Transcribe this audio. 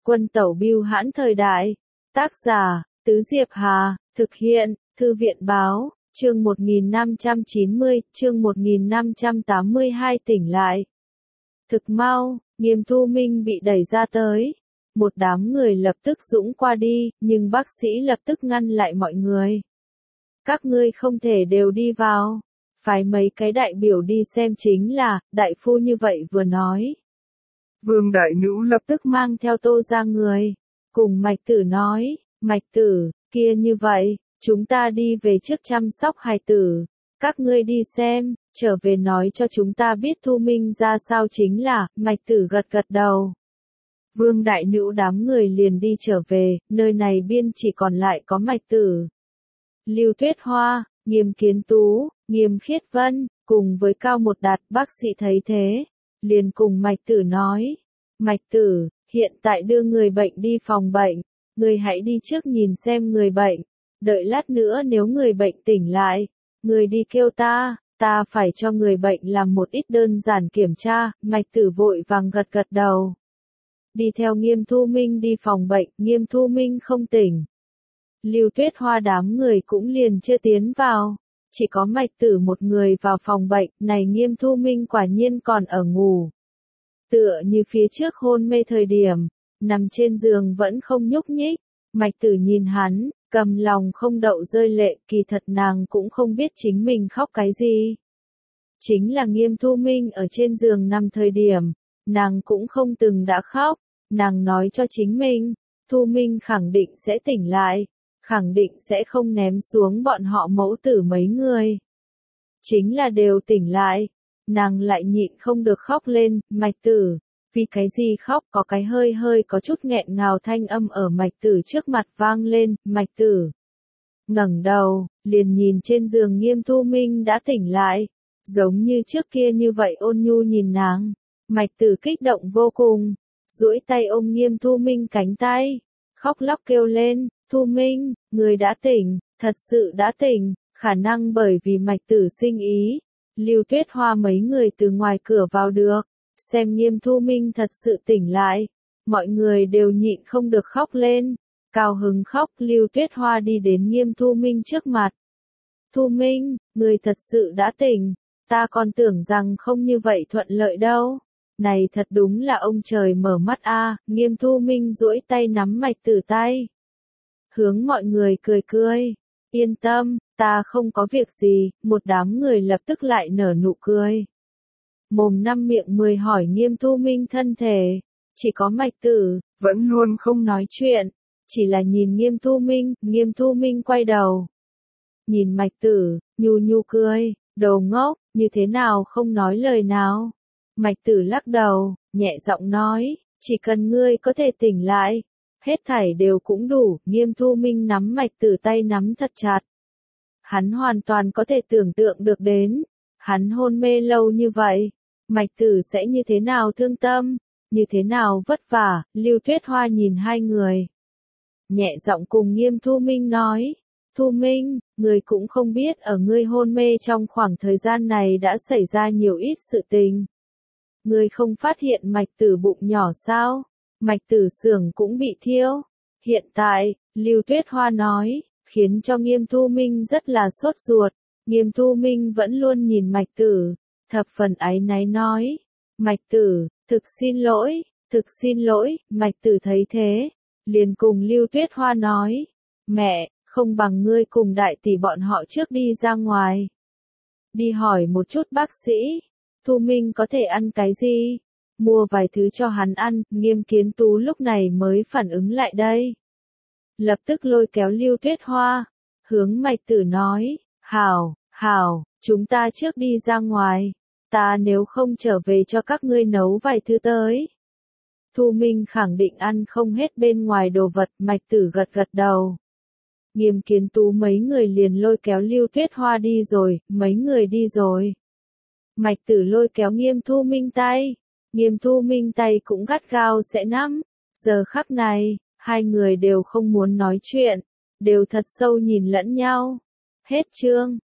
Quân tẩu bưu hãn thời đại. Tác giả, Tứ Diệp Hà, thực hiện, Thư viện báo, chương 1590, chương 1582 tỉnh lại. Thực mau, Nghiêm Thu Minh bị đẩy ra tới. Một đám người lập tức dũng qua đi, nhưng bác sĩ lập tức ngăn lại mọi người. Các ngươi không thể đều đi vào. Phái mấy cái đại biểu đi xem chính là, đại phu như vậy vừa nói. Vương đại nữ lập tức mang theo Tô ra người. Cùng Mạch Tử nói, Mạch Tử, kia như vậy, chúng ta đi về trước chăm sóc hài tử. Các ngươi đi xem, trở về nói cho chúng ta biết Thu Minh ra sao chính là, Mạch Tử gật gật đầu. Vương đại nữ đám người liền đi trở về, nơi này biên chỉ còn lại có Mạch Tử, Lưu Tuyết Hoa, Nghiêm Kiến Tú, Nghiêm Khiết Vân, cùng với Cao Một Đạt. Bác sĩ thấy thế, liền cùng Mạch Tử nói, Mạch Tử, hiện tại đưa người bệnh đi phòng bệnh, người hãy đi trước nhìn xem người bệnh, đợi lát nữa nếu người bệnh tỉnh lại, người đi kêu ta phải cho người bệnh làm một ít đơn giản kiểm tra. Mạch Tử vội vàng gật gật đầu. Đi theo Nghiêm Thu Minh đi phòng bệnh, Nghiêm Thu Minh không tỉnh. Lưu Tuyết Hoa đám người cũng liền chưa tiến vào, chỉ có Mạch Tử một người vào phòng bệnh. Này Nghiêm Thu Minh quả nhiên còn ở ngủ. Tựa như phía trước hôn mê thời điểm, nằm trên giường vẫn không nhúc nhích. Mạch Tử nhìn hắn, cầm lòng không đậu rơi lệ, kỳ thật nàng cũng không biết chính mình khóc cái gì. Chính là Nghiêm Thu Minh ở trên giường nằm thời điểm, nàng cũng không từng đã khóc, nàng nói cho chính mình, Thu Minh khẳng định sẽ tỉnh lại, khẳng định sẽ không ném xuống bọn họ mẫu tử mấy người. Chính là đều tỉnh lại, nàng lại nhịn không được khóc lên. Mạch Tử, vì cái gì khóc? Có cái hơi có chút nghẹn ngào thanh âm ở Mạch Tử trước mặt vang lên. Mạch Tử ngẩng đầu, liền nhìn trên giường Nghiêm Thu Minh đã tỉnh lại, giống như trước kia như vậy ôn nhu nhìn nàng. Mạch Tử kích động vô cùng, duỗi tay ôm Nghiêm Thu Minh cánh tay, khóc lóc kêu lên, Thu Minh, người đã tỉnh, thật sự đã tỉnh. Khả năng bởi vì Mạch Tử sinh ý, Lưu Tuyết Hoa mấy người từ ngoài cửa vào được, xem Nghiêm Thu Minh thật sự tỉnh lại, mọi người đều nhịn không được khóc lên, cao hứng khóc. Lưu Tuyết Hoa đi đến Nghiêm Thu Minh trước mặt. Thu Minh, người thật sự đã tỉnh, ta còn tưởng rằng không như vậy thuận lợi đâu. Này thật đúng là ông trời mở mắt a. Nghiêm Thu Minh duỗi tay nắm Mạch Tử tay, hướng mọi người cười cười, yên tâm, ta không có việc gì. Một đám người lập tức lại nở nụ cười. Mồm năm miệng mười hỏi Nghiêm Thu Minh thân thể, chỉ có Mạch Tử vẫn luôn không nói chuyện, chỉ là nhìn Nghiêm Thu Minh. Nghiêm Thu Minh quay đầu, nhìn Mạch Tử, nhu nhu cười, đồ ngốc, như thế nào không nói lời nào. Mạch Tử lắc đầu, nhẹ giọng nói, chỉ cần ngươi có thể tỉnh lại, hết thảy đều cũng đủ. Nghiêm Thu Minh nắm Mạch Tử tay nắm thật chặt. Hắn hoàn toàn có thể tưởng tượng được đến, hắn hôn mê lâu như vậy, Mạch Tử sẽ như thế nào thương tâm, như thế nào vất vả. Lưu Tuyết Hoa nhìn hai người, nhẹ giọng cùng Nghiêm Thu Minh nói, Thu Minh, người cũng không biết ở ngươi hôn mê trong khoảng thời gian này đã xảy ra nhiều ít sự tình. Ngươi không phát hiện Mạch Tử bụng nhỏ sao? Mạch Tử xưởng cũng bị thiêu. Hiện tại, Lưu Tuyết Hoa nói, khiến cho Nghiêm Thu Minh rất là sốt ruột. Nghiêm Thu Minh vẫn luôn nhìn Mạch Tử, thập phần áy náy nói, Mạch Tử, thực xin lỗi. Mạch Tử thấy thế, liền cùng Lưu Tuyết Hoa nói, mẹ, không bằng ngươi cùng đại tỷ bọn họ trước đi ra ngoài. Đi hỏi một chút bác sĩ, Thu Minh có thể ăn cái gì? Mua vài thứ cho hắn ăn. Nghiêm Kiến Tú lúc này mới phản ứng lại đây. Lập tức lôi kéo Lưu Tuyết Hoa, hướng Mạch Tử nói, hảo, chúng ta trước đi ra ngoài, ta nếu không trở về cho các ngươi nấu vài thứ tới. Thu Minh khẳng định ăn không hết bên ngoài đồ vật. Mạch Tử gật gật đầu. Nghiêm Kiến Tú mấy người liền lôi kéo Lưu Tuyết Hoa đi rồi, mấy người đi rồi. Mạch Tử lôi kéo Nghiêm Thu Minh tay, Nghiêm Thu Minh tay cũng gắt gao sẽ nắm. Giờ khắc này, hai người đều không muốn nói chuyện, đều thật sâu nhìn lẫn nhau. Hết chương.